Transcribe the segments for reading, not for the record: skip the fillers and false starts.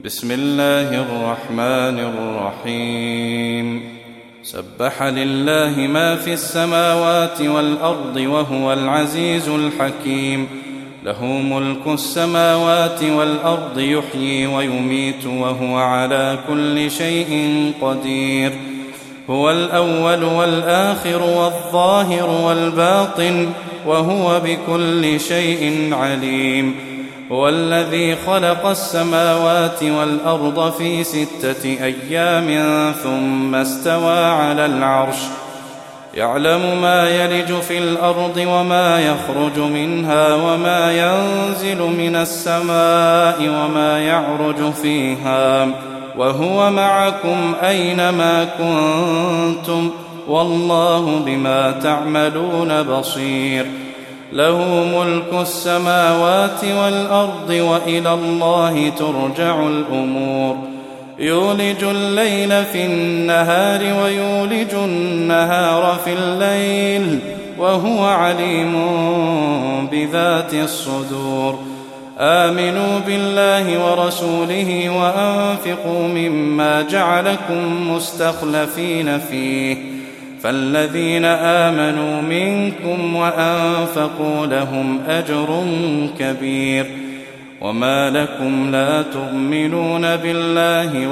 بسم الله الرحمن الرحيم سبح لله ما في السماوات والأرض وهو العزيز الحكيم له ملك السماوات والأرض يحيي ويميت وهو على كل شيء قدير هو الأول والآخر والظاهر والباطن وهو بكل شيء عليم هو الذي خلق السماوات والأرض في 6 أيام ثم استوى على العرش يعلم ما يلج في الأرض وما يخرج منها وما ينزل من السماء وما يعرج فيها وهو معكم أينما كنتم والله بما تعملون بصير له ملك السماوات والأرض وإلى الله ترجع الأمور يولج الليل في النهار ويولج النهار في الليل وهو عليم بذات الصدور آمنوا بالله ورسوله وأنفقوا مما جعلكم مستخلفين فيه فالذين آمنوا منكم وأنفقوا لهم أجر كبير وما لكم لا تؤمنون بالله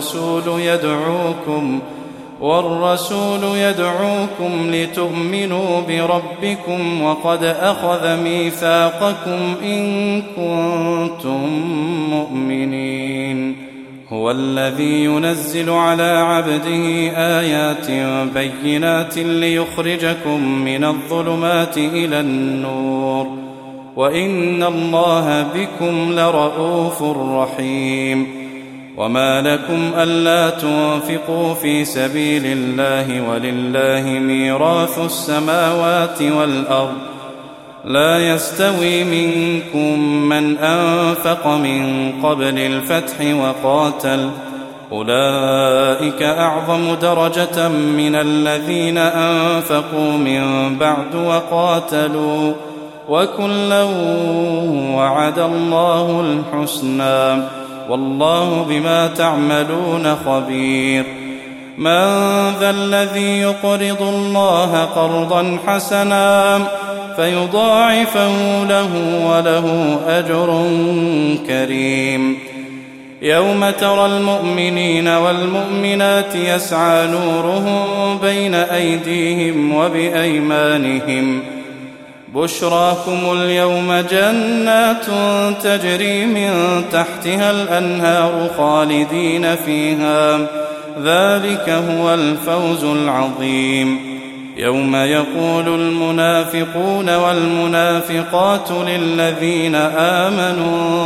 والرسول يدعوكم لتؤمنوا بربكم وقد أخذ ميثاقكم إن كنتم مؤمنين هو الذي ينزل على عبده آيات بينات ليخرجكم من الظلمات إلى النور وإن الله بكم لرءوف رحيم وما لكم ألا تنفقوا في سبيل الله ولله ميراث السماوات والأرض لا يستوي منكم من أنفق من قبل الفتح وقاتل أولئك أعظم درجة من الذين أنفقوا من بعد وقاتلوا وكلا وعد الله الحسنى والله بما تعملون خبير من ذا الذي يقرض الله قرضا حسنا فيضاعفه له وله أجر كريم يوم ترى المؤمنين والمؤمنات يسعى نورهم بين أيديهم وبأيمانهم بشراكم اليوم جنات تجري من تحتها الأنهار خالدين فيها ذلك هو الفوز العظيم يوم يقول المنافقون والمنافقات للذين آمنوا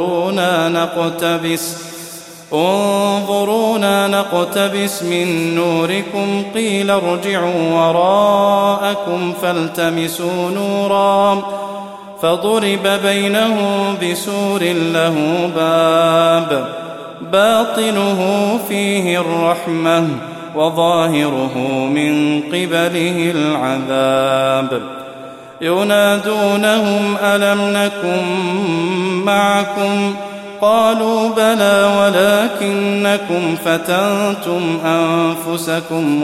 انظرونا نقتبس من نوركم قيل ارجعوا وراءكم فالتمسوا نورا فضرب بينهم بسور له باب باطنه فيه الرحمة وظاهره من قبله العذاب ينادونهم ألم نكن معكم قالوا بلى ولكنكم فتنتم أنفسكم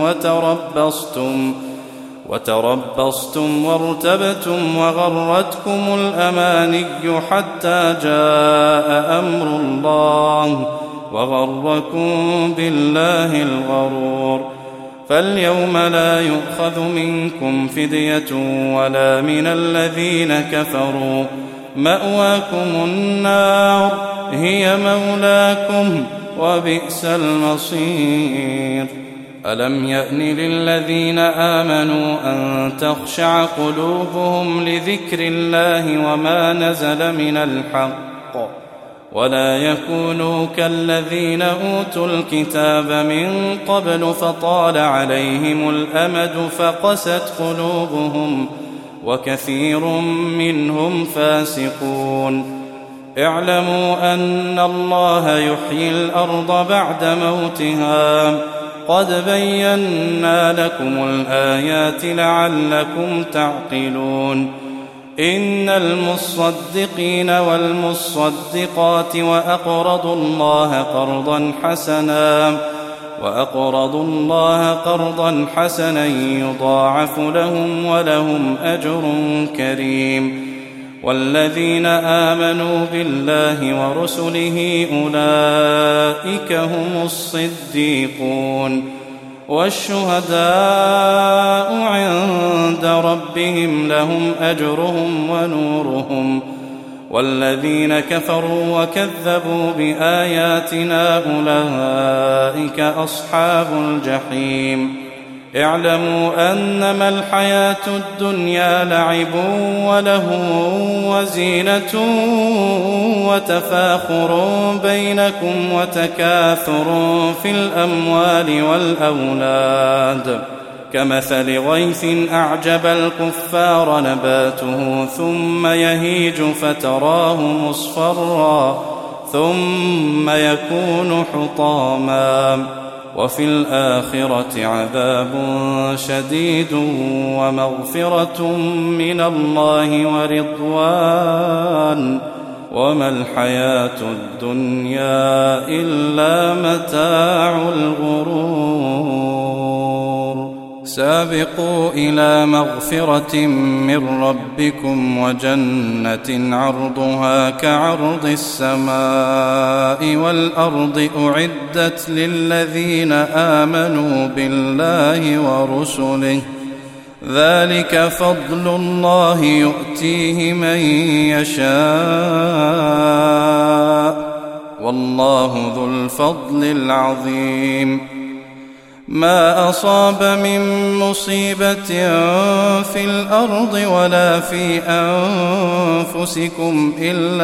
وتربصتم وارتبتم وغرتكم الأماني حتى جاء أمر الله وغركم بالله الغرور فاليوم لا يؤخذ منكم فدية ولا من الذين كفروا مأواكم النار هي مولاكم وبئس المصير ألم يأن للذين آمنوا أن تخشع قلوبهم لذكر الله وما نزل من الحق ولا يكونوا كالذين أوتوا الكتاب من قبل فطال عليهم الأمد فقست قلوبهم وكثير منهم فاسقون اعلموا أن الله يحيي الأرض بعد موتها قد بينا لكم الآيات لعلكم تعقلون إن المصدقين والمصدقات وأقرضوا الله قرضا حسنا يضاعف لهم ولهم أجر كريم. والذين آمنوا بالله ورسله أولئك هم الصديقون والشهداء عند ربهم لهم أجرهم ونورهم. والذين كفروا وكذبوا بآياتنا أولئك أصحاب الجحيم. اعلموا أنما الحياة الدنيا لعب ولهو وزينة وتفاخر بينكم وتكاثر في الأموال والأولاد كمثل غيث أعجب الكفار نباته ثم يهيج فتراه مصفرا ثم يكون حطاما وفي الآخرة عذاب شديد ومغفرة من الله ورضوان وما الحياة الدنيا إلا متاع الغرور. سابقوا إلى مغفرة من ربكم وجنة عرضها كعرض السماء والأرض أعدت للذين آمنوا بالله ورسله ذلك فضل الله يؤتيه من يشاء والله ذو الفضل العظيم. ما أصاب من مصيبة في الأرض ولا في أنفسكم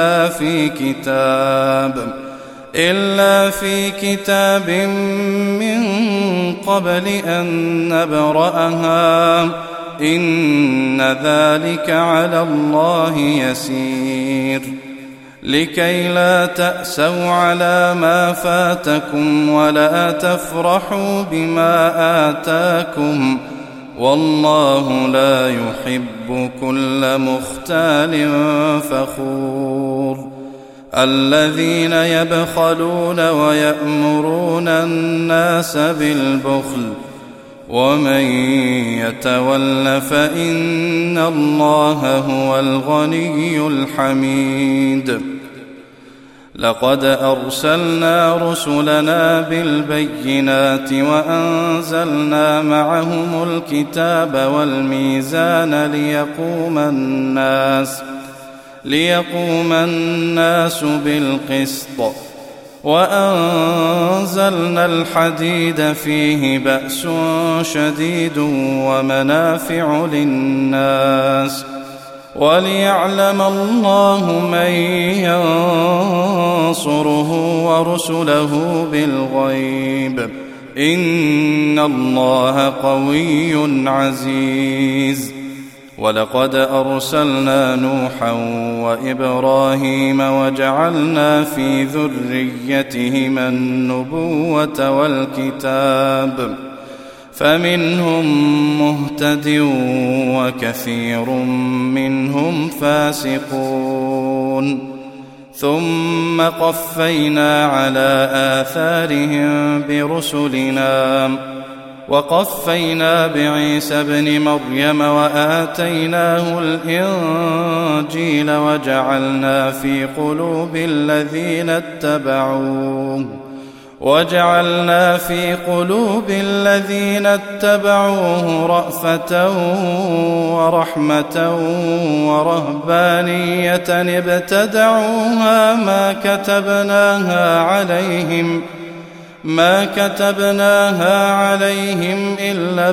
إلا في كتاب من قبل أن نبرأها إن ذلك على الله يسير. لكي لا تأسوا على ما فاتكم ولا تفرحوا بما آتاكم والله لا يحب كل مختال فخور. الذين يبخلون ويأمرون الناس بالبخل ومن يتول فإن الله هو الغني الحميد. لقد أرسلنا رسلنا بالبينات وأنزلنا معهم الكتاب والميزان ليقوم الناس بالقسط وأنزلنا الحديد فيه بأس شديد ومنافع للناس وليعلم الله من ينصره ورسله بالغيب إن الله قوي عزيز. ولقد أرسلنا نوحا وإبراهيم وجعلنا في ذريتهما النبوة والكتاب فمنهم مهتد وكثير منهم فاسقون. ثم قفينا على آثارهم برسلنا وقفينا بعيسى ابن مريم وآتيناه الإنجيل وجعلنا في قلوب الذين اتبعوه رأفة ورحمة ورهبانية ابتدعوها ما كتبناها عليهم إلا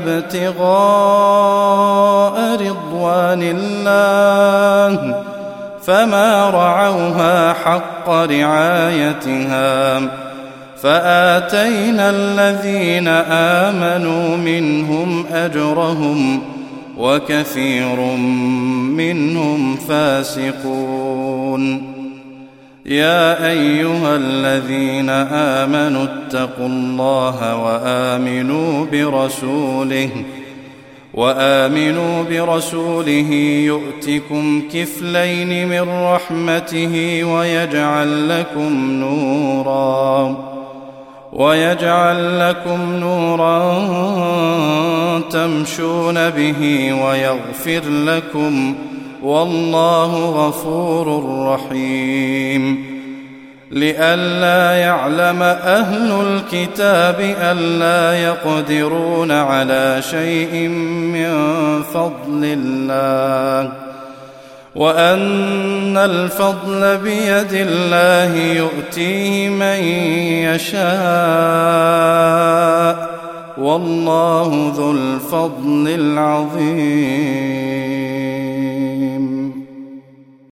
ابتغاء رضوان الله فما رعوها حق رعايتها فآتينا الذين آمنوا منهم أجرهم وكثير منهم فاسقون. يا أيها الذين آمنوا اتقوا الله وآمنوا برسوله يؤتكم كفلين من رحمته ويجعل لكم نورا تمشون به ويغفر لكم والله غفور رحيم. لئلا يعلم أهل الكتاب ألا يقدرون على شيء من فضل الله وأن الفضل بيد الله يؤتيه من يشاء والله ذو الفضل العظيم.